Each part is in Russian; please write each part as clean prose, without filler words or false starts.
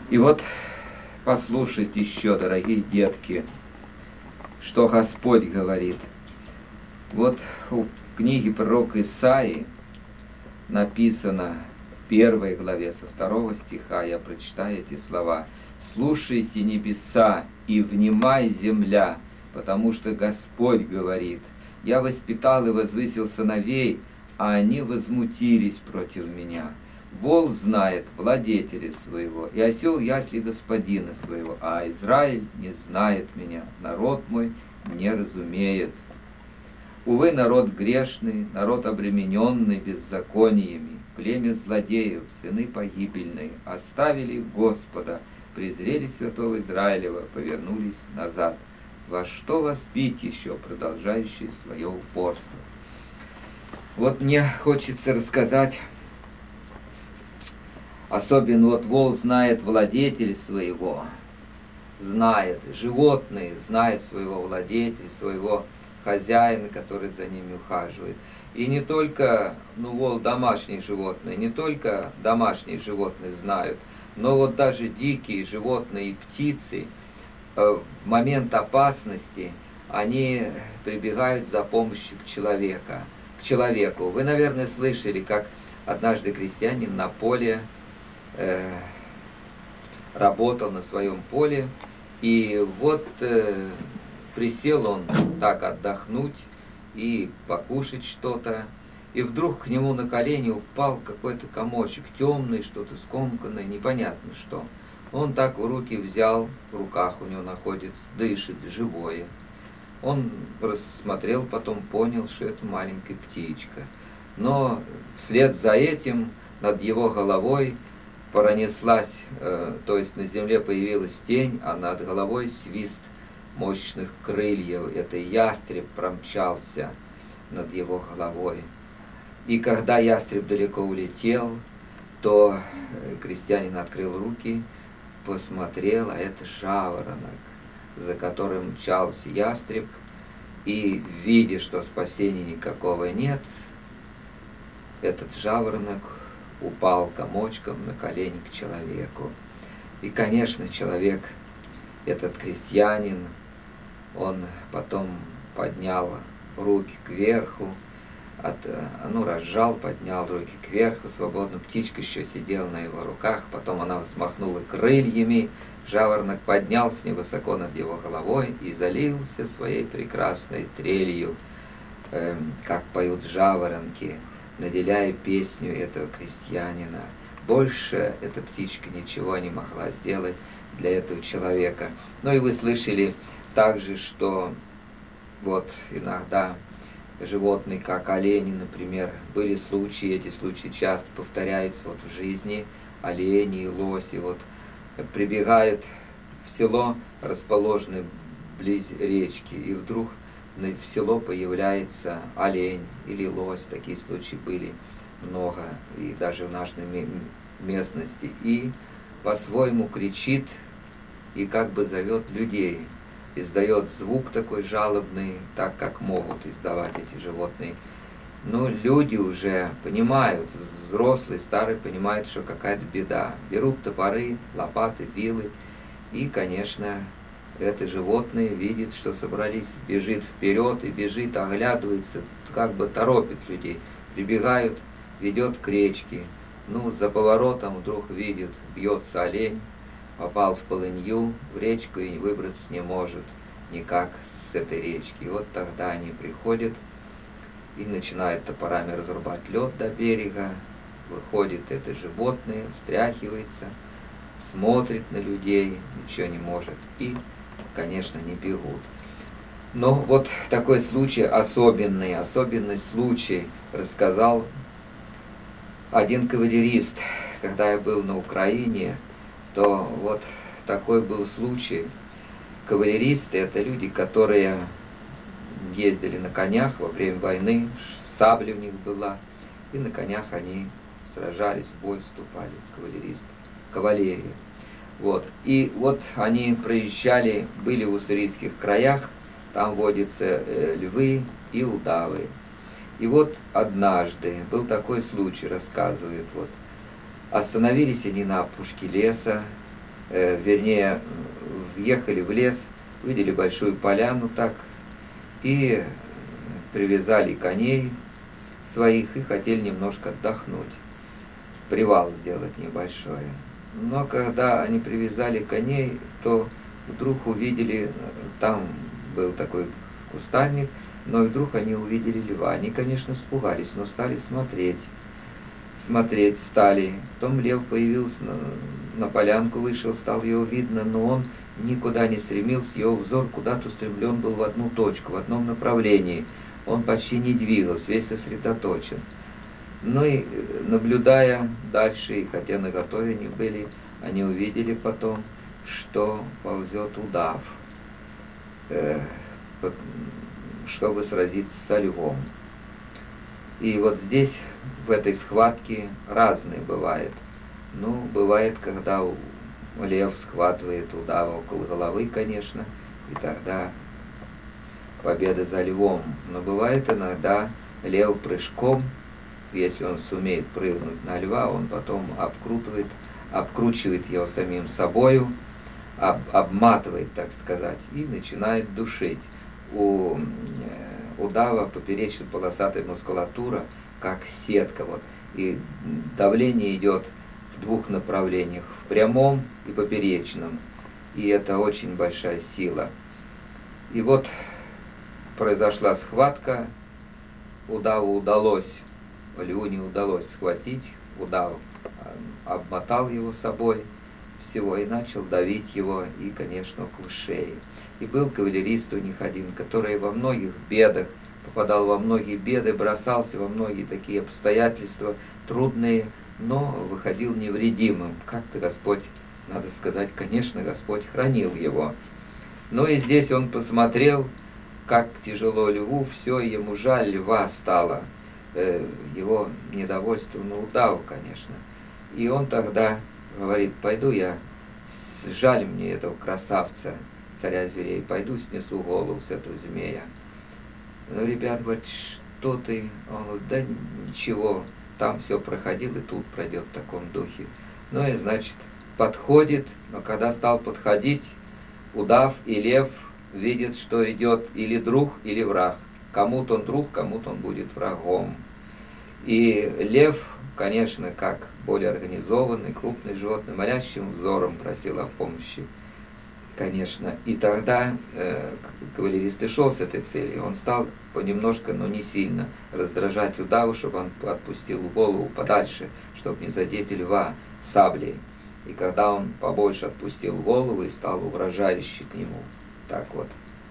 И вот послушайте еще, дорогие детки, что Господь говорит. Вот в книге пророка Исаии написано в 1 главе со 2 стиха, я прочитаю эти слова. «Слушайте небеса и внимай земля, потому что Господь говорит, я воспитал и возвысил сыновей, а они возмутились против меня. Вол знает владетеля своего, и осел ясли господина своего, а Израиль не знает меня, народ мой не разумеет. Увы, народ грешный, народ обремененный беззакониями, племя злодеев, сыны погибельные, оставили Господа, презрели святого Израилева, повернулись назад. Во что вас бить еще, продолжающие свое упорство?» Вот мне хочется рассказать, особенно вот вол знает владетеля своего, знает, животные знают своего владетеля, своего хозяина, который за ними ухаживает. И не только, вол домашние животные, не только домашние животные знают, но вот даже дикие животные и птицы в момент опасности, они прибегают за помощью к человеку. Вы, наверное, слышали, как однажды крестьянин на поле работал на своем поле, и вот присел он так отдохнуть и покушать что-то, и вдруг к нему на колени упал какой-то комочек, темный, что-то скомканное, непонятно что. Он так в руки взял, в руках у него находится, дышит, живое. Он рассмотрел, потом понял, что это маленькая птичка. Но вслед за этим над его головой пронеслась, то есть на земле появилась тень, а над головой свист мощных крыльев. Это ястреб промчался над его головой. И когда ястреб далеко улетел, то крестьянин открыл руки, посмотрел, а это жаворонок, за которым мчался ястреб, и, видя, что спасения никакого нет, этот жаворонок упал комочком на колени к человеку. И, конечно, человек, этот крестьянин, он потом поднял руки кверху, разжал, поднял руки кверху, свободно, птичка еще сидела на его руках, потом она взмахнула крыльями, жаворонок поднялся невысоко над его головой и залился своей прекрасной трелью, как поют жаворонки, наделяя песню этого крестьянина. Больше эта птичка ничего не могла сделать для этого человека. Ну и вы слышали также, что вот иногда животные, как олени, например, были случаи, эти случаи часто повторяются вот в жизни, олени и лоси, вот прибегают в село, расположенное близ речки, и вдруг в село появляется олень или лось, такие случаи были много, и даже в нашей местности, и по-своему кричит и как бы зовет людей, издает звук такой жалобный, так как могут издавать эти животные. Но люди уже понимают, взрослые, старые понимают, что какая-то беда. Берут топоры, лопаты, вилы, и, конечно, это животное видит, что собрались, бежит вперед и бежит, оглядывается, как бы торопит людей. Прибегают, ведет к речке. За поворотом вдруг видит, бьется олень, попал в полынью, в речку и выбраться не может никак с этой речки. И вот тогда они приходят и начинают топорами разрубать лед до берега. Выходит это животное, встряхивается, смотрит на людей, ничего не может. И, конечно, не бегут. Но вот такой случай особенный случай рассказал один кавалерист. Когда я был на Украине, то вот такой был случай. Кавалеристы — это люди, которые ездили на конях во время войны, сабля у них была, и на конях они сражались, в бой вступали, кавалеристы, кавалерия. Вот. И вот они проезжали, были в уссурийских краях, там водятся львы и удавы. И вот однажды был такой случай, рассказывает, вот, остановились они на опушке леса, вернее, въехали в лес, увидели большую поляну так, и привязали коней своих и хотели немножко отдохнуть, привал сделать небольшой. Но когда они привязали коней, то вдруг увидели, там был такой кустарник, но вдруг они увидели льва. Они, конечно, испугались, но стали смотреть стали. Потом лев появился, на полянку вышел, стал его видно, но он никуда не стремился, его взор куда-то устремлен был в одну точку, в одном направлении. Он почти не двигался, весь сосредоточен. Ну и наблюдая дальше, и хотя наготове они были, они увидели потом, что ползет удав, чтобы сразиться со львом. И вот здесь, в этой схватке, разные бывает. Ну, бывает, когда лев схватывает удава около головы, конечно, и тогда победа за львом. Но бывает иногда лев прыжком, если он сумеет прыгнуть на льва, он потом обкручивает его самим собою, обматывает, так сказать, и начинает душить. У удава поперечно-полосатая мускулатура, как сетка, вот, и давление идет в двух направлениях, в прямом и поперечном, и это очень большая сила. И вот произошла схватка, удаву удалось, льву не удалось схватить, удав обмотал его собой всего и начал давить его, и, конечно, около шеи. И был кавалерист у них один, который во многих бедах, попадал во многие беды, бросался во многие такие обстоятельства трудные, но выходил невредимым. Как-то Господь, надо сказать, конечно, Господь хранил его. Но и здесь он посмотрел, как тяжело льву, все, ему жаль льва стало, его недовольство на удаву, конечно. И он тогда говорит: пойду я, жаль мне этого красавца, царя зверей, пойду снесу голову с этого змея. Но ребят говорят: что ты? Он говорит: да ничего, там все проходил, и тут пройдет в таком духе. Ну и, значит, подходит, но когда стал подходить, удав и лев видят, что идет или друг, или враг. Кому-то он друг, кому-то он будет врагом. И лев, конечно, как более организованный, крупный животный, морящим взором просил о помощи, конечно. И тогда кавалерист и шел с этой целью. Он стал понемножку, но не сильно, раздражать удаву, чтобы он отпустил голову подальше, чтобы не задеть льва саблей. И когда он побольше отпустил голову и стал угрожающий к нему, так вот,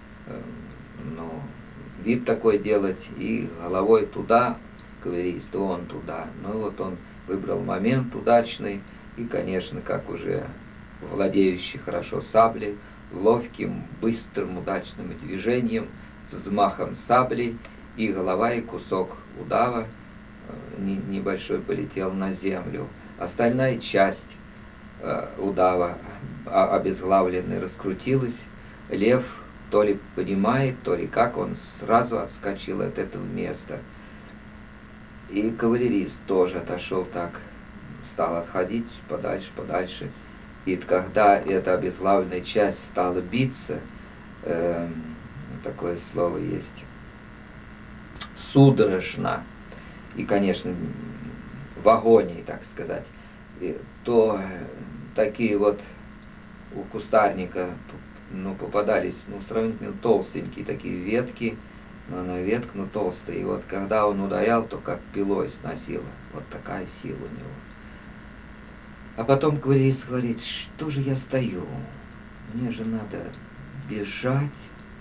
вид такой делать, и головой туда, кавалерист, и он туда. Ну вот он выбрал момент удачный, и, конечно, как уже владеющий хорошо саблей, ловким, быстрым, удачным движением, взмахом сабли, и голова, и кусок удава небольшой полетел на землю. Остальная часть удава, обезглавленная, раскрутилась. Лев то ли понимает, то ли как, он сразу отскочил от этого места. И кавалерист тоже отошел так, стал отходить подальше. И когда эта обезглавленная часть стала биться, такое слово есть, судорожно, и, конечно, в агонии, так сказать, то такие вот у кустарника попадались, сравнительно толстенькие такие ветки, но на ветку, толстая. И вот когда он ударял, то как пилой сносило. Вот такая сила у него. А потом кавалерист говорит: что же я стою? Мне же надо бежать.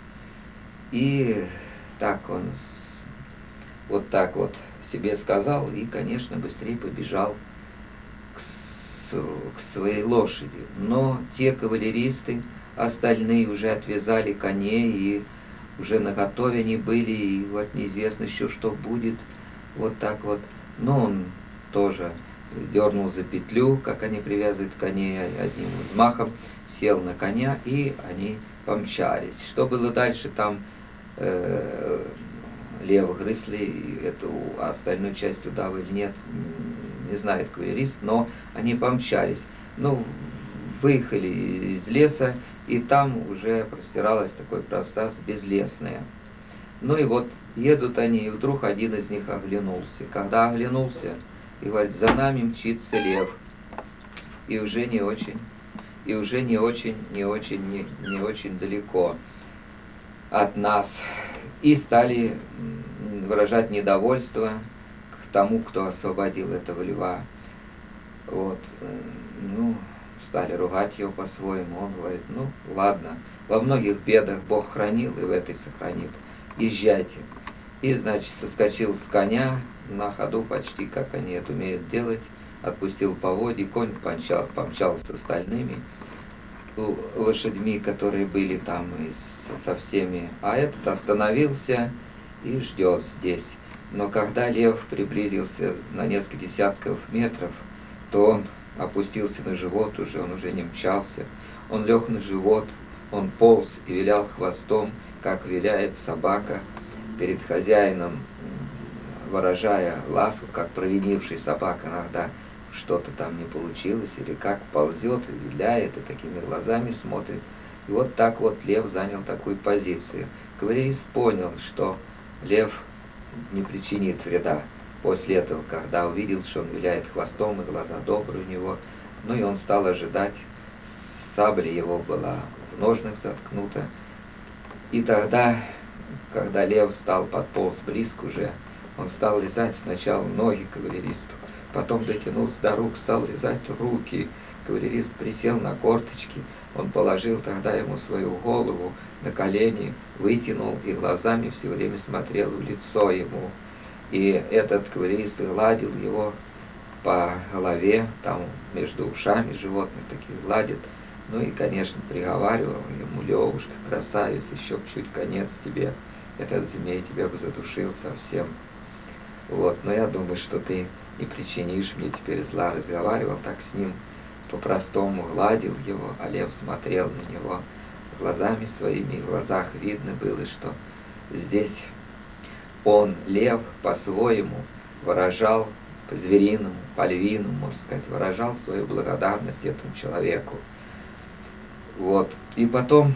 И так он вот так вот себе сказал, и, конечно, быстрее побежал к своей лошади. Но те кавалеристы, остальные, уже отвязали коней, и уже наготове они были, и вот неизвестно еще, что будет. Вот так вот. Но он тоже дернул за петлю, как они привязывают коней, одним взмахом сел на коня, и они помчались. Что было дальше, там лев грыз ли эту остальную часть удава или нет, не знает кавалерист, но они помчались. выехали из леса, и там уже простиралось такое пространство безлесное. Ну и вот едут они, и вдруг один из них оглянулся. Когда оглянулся, и говорит, за нами мчится лев. И уже не очень далеко от нас. И стали выражать недовольство к тому, кто освободил этого льва. Вот, ну, стали ругать его по-своему. Он говорит, ну, ладно, во многих бедах Бог хранил, и в этой сохранит. Езжайте. И, значит, соскочил с коня, на ходу почти, как они это умеют делать, отпустил поводья, конь помчался с остальными лошадьми, которые были там, и со всеми. А этот остановился и ждет здесь. Но когда лев приблизился на несколько десятков метров, то он опустился на живот уже, он уже не мчался. Он лег на живот, он полз и вилял хвостом, как виляет собака перед хозяином, выражая ласку, как провинивший собака иногда что-то там не получилось, или как ползет и виляет, и такими глазами смотрит. И вот так вот лев занял такую позицию. Кавалерист понял, что лев не причинит вреда после этого, когда увидел, что он виляет хвостом, и глаза добрые у него. Ну и он стал ожидать, сабля его была в ножнах заткнута. И тогда, когда лев стал подполз близко уже, он стал лизать сначала ноги кавалеристу, потом дотянулся до рук, стал лизать руки. Кавалерист присел на корточки, он положил тогда ему свою голову на колени, вытянул и глазами все время смотрел в лицо ему. И этот кавалерист гладил его по голове, там между ушами животных таких гладит. Ну и, конечно, приговаривал ему, Левушка, красавец, еще чуть конец тебе, этот змей тебя бы задушил совсем. Вот, но я думаю, что ты не причинишь мне теперь зла. Разговаривал так с ним, по-простому гладил его, а лев смотрел на него глазами своими, и в глазах видно было, что здесь он, лев, по-своему выражал, по-звериному, по-львиному, можно сказать, выражал свою благодарность этому человеку. Вот. И потом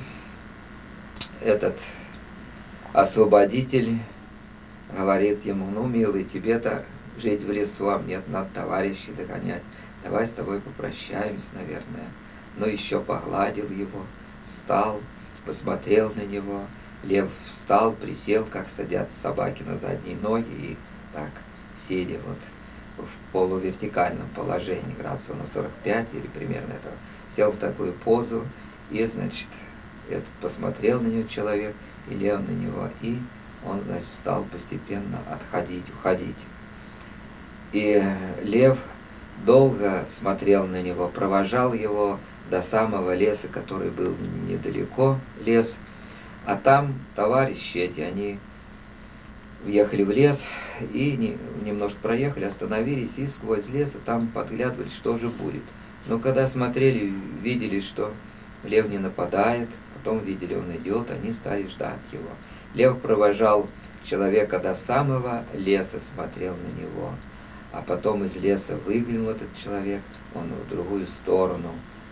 этот освободитель говорит ему, ну, милый, тебе-то жить в лесу, а мне надо товарищей догонять. Давай с тобой попрощаемся, наверное. Но еще погладил его, встал, посмотрел на него. Лев встал, присел, как садятся собаки на задние ноги, и так, сидя вот в полувертикальном положении, градусов на 45 или примерно этого, сел в такую позу, и, значит, этот посмотрел на него человек, и лев на него, и он, значит, стал постепенно отходить, уходить. И лев долго смотрел на него, провожал его до самого леса, который был недалеко, лес. А там товарищи эти, они въехали в лес и немножко проехали, остановились и сквозь лес, а там подглядывали, что же будет. Но когда смотрели, видели, что лев не нападает, потом видели, он идет, они стали ждать его. Лев провожал человека до самого леса, смотрел на него. А потом из леса выглянул этот человек, он в другую сторону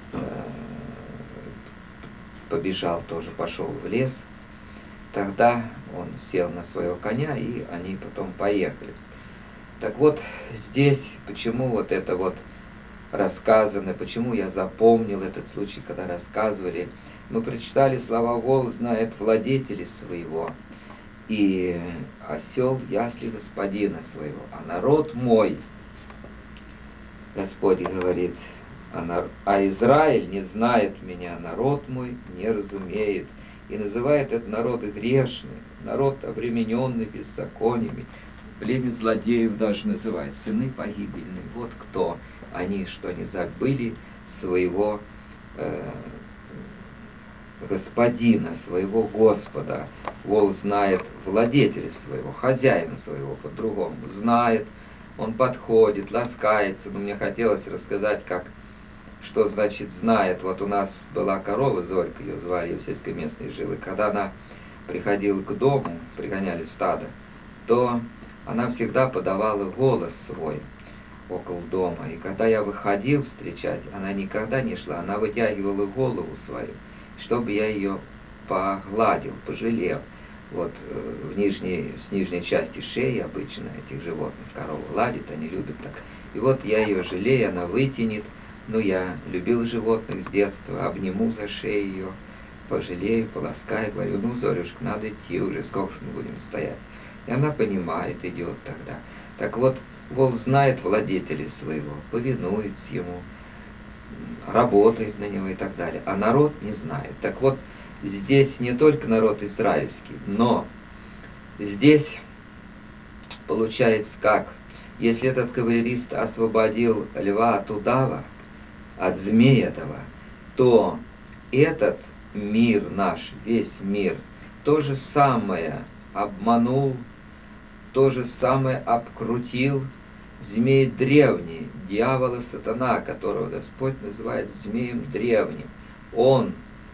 побежал тоже, пошел в лес. Тогда он сел на своего коня, и они потом поехали. Так вот, здесь, почему вот это вот рассказано, почему я запомнил этот случай, когда рассказывали, мы прочитали слова «Вол знает владетеля своего, и осел ясли господина своего, а народ мой», Господь говорит, а Израиль не знает меня, народ мой не разумеет. И называет это народы грешные, народ обремененный беззакониями, племя злодеев даже называет, сыны погибельные. Вот кто они, что они забыли своего господина, своего Господа. Вол знает владетеля своего, хозяина своего, по-другому знает, он подходит, ласкается. Но мне хотелось рассказать, что значит знает. Вот у нас была корова Зорька, ее звали, в сельской местной жила. Когда она приходила к дому, пригоняли стадо, то она всегда подавала голос свой. около дома. И когда я выходил встречать, она никогда не шла, она вытягивала голову свою, чтобы я ее погладил, пожалел. Вот с нижней части шеи обычно этих животных коровы гладит, они любят так. И вот я ее жалею, она вытянет. Ну, я любил животных с детства, обниму за шею ее, пожалею, поласкаю, говорю, ну, Зорюшка, надо идти уже, сколько же мы будем стоять. И она понимает, идет тогда. Так вот, волк знает владетеля своего, повинуется ему, работает на него и так далее. А народ не знает. Так вот, здесь не только народ израильский, но здесь получается как? Если этот кавалерист освободил льва от удава, от змея этого, то этот мир наш, весь мир, то же самое обманул, то же самое обкрутил змей древний, дьявол и сатана, которого Господь называет змеем древним. Он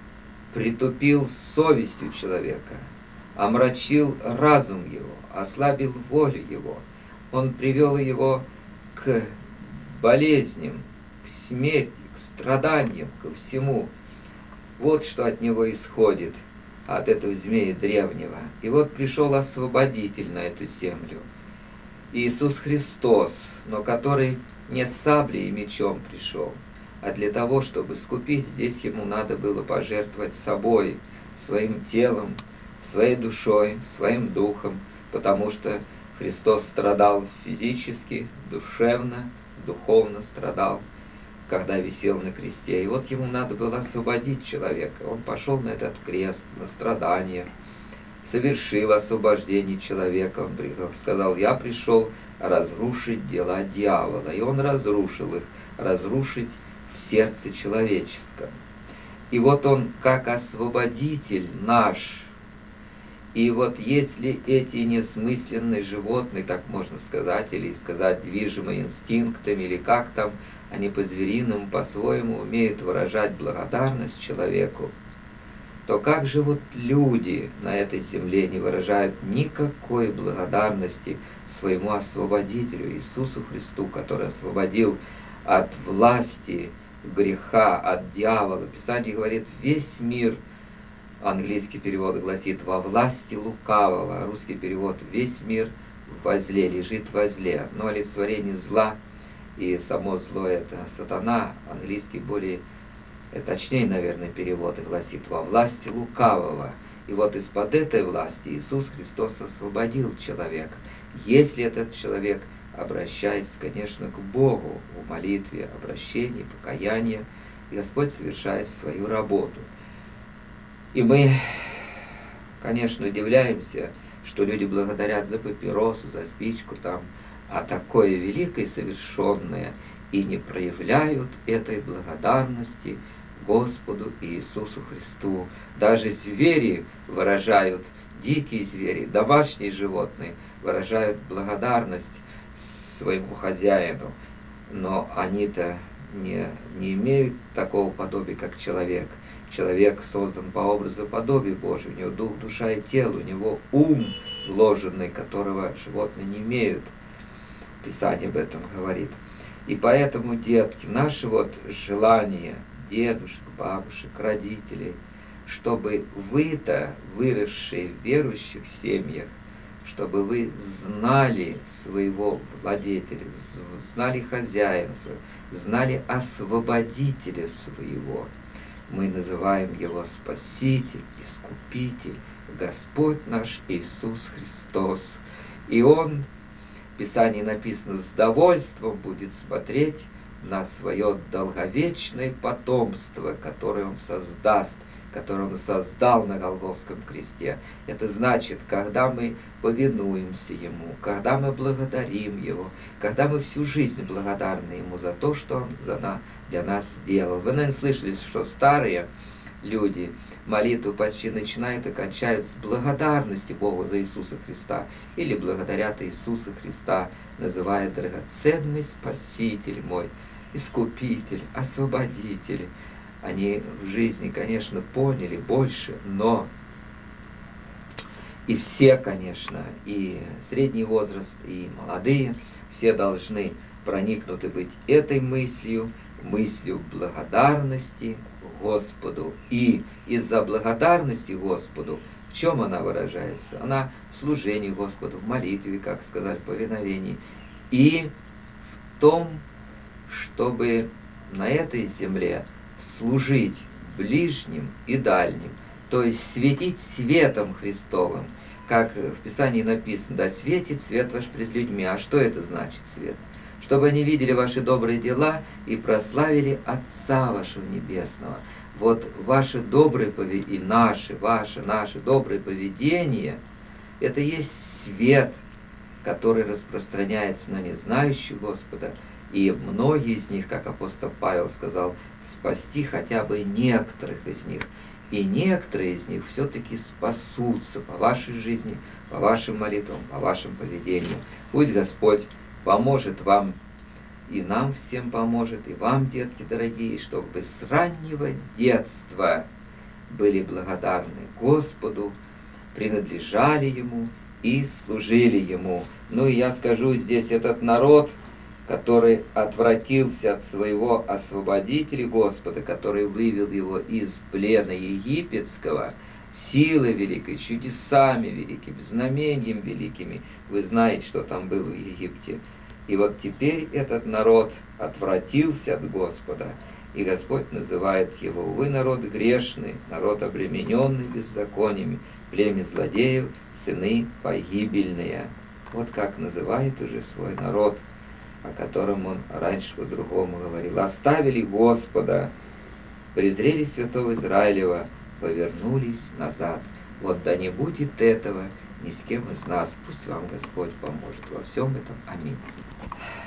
притупил совестью человека, омрачил разум его, ослабил волю его. Он привел его к болезням, к смерти, к страданиям, ко всему. Вот что от него исходит, от этого змея древнего. И вот пришел освободитель на эту землю, Иисус Христос, но который не с саблей и мечом пришел, а для того, чтобы скупить, здесь ему надо было пожертвовать собой, своим телом, своей душой, своим духом, потому что Христос страдал физически, душевно, духовно страдал, когда висел на кресте. И вот ему надо было освободить человека. Он пошел на этот крест, на страдания, совершил освобождение человека. Он сказал, я пришел разрушить дела дьявола. И он разрушил их, разрушить в сердце человеческом. И вот он как освободитель наш. И вот если эти несмысленные животные, так можно сказать, или сказать движимые инстинктами, или как там, они по-звериному, по-своему умеют выражать благодарность человеку, то как же вот люди на этой земле не выражают никакой благодарности своему освободителю Иисусу Христу, который освободил от власти греха, от дьявола. Писание говорит, весь мир, английский перевод гласит, во власти лукавого, а русский перевод, весь мир возле, лежит возле. Одно олицетворение зла, и само зло это сатана, английский более, точнее, наверное, перевод гласит, во власти лукавого. И вот из-под этой власти Иисус Христос освободил человека. Если этот человек обращается, конечно, к Богу в молитве, обращении, покаянии, Господь совершает свою работу. И мы, конечно, удивляемся, что люди благодарят за папиросу, за спичку там, а такое великое совершенное, и не проявляют этой благодарности Господу Иисусу Христу. Даже звери выражают, дикие звери, домашние животные выражают благодарность своему хозяину, но они-то не имеют такого подобия, как человек. Человек создан по образу и подобию Божию, у него дух, душа и тело, у него ум вложенный, которого животные не имеют. Писание об этом говорит. И поэтому, детки, наше вот желание дедушек, бабушек, родителей, чтобы вы-то, выросшие в верующих семьях, чтобы вы знали своего владетеля, знали хозяина своего, знали освободителя своего. Мы называем его Спаситель, Искупитель, Господь наш Иисус Христос. И Он, в Писании написано, с довольством будет смотреть на свое долговечное потомство, которое Он создаст, которое Он создал на Голгофском кресте. Это значит, когда мы повинуемся Ему, когда мы благодарим Его, когда мы всю жизнь благодарны Ему за то, что Он для нас сделал. Вы, наверное, слышали, что старые люди молитву почти начинают и кончают с благодарности Богу за Иисуса Христа, или благодарят Иисуса Христа, называя драгоценный Спаситель мой, Искупитель, Освободитель. Они в жизни, конечно, поняли больше, но и все, конечно, и средний возраст, и молодые, все должны проникнуты быть этой мыслью, мыслью благодарности Господу. И из-за благодарности Господу, в чем она выражается? Она в служении Господу, в молитве, как сказали, в повиновении, и в том, чтобы на этой земле служить ближним и дальним, то есть светить светом Христовым, как в Писании написано: да светит свет ваш пред людьми. А что это значит свет? Чтобы они видели ваши добрые дела и прославили Отца вашего Небесного. Вот ваше доброе поведение, и наше доброе поведение, это есть свет, который распространяется на незнающих Господа. И многие из них, как апостол Павел сказал, спасти хотя бы некоторых из них. И некоторые из них все-таки спасутся по вашей жизни, по вашим молитвам, по вашему поведению. Пусть Господь поможет вам, и нам всем поможет, и вам, детки дорогие, чтобы вы с раннего детства были благодарны Господу, принадлежали Ему и служили Ему. Ну и я скажу здесь, этот народ, который отвратился от своего освободителя Господа, который вывел его из плена египетского, силой великой, чудесами великими, знамениями великими. Вы знаете, что там было в Египте. И вот теперь этот народ отвратился от Господа, и Господь называет его: вы народ грешный, народ обремененный беззакониями, племя злодеев, сыны погибельные. Вот как называет уже свой народ, о котором он раньше по-другому говорил. Оставили Господа, презрели святого Израилева, повернулись назад. Вот да не будет этого ни с кем из нас. Пусть вам Господь поможет во всем этом. Аминь.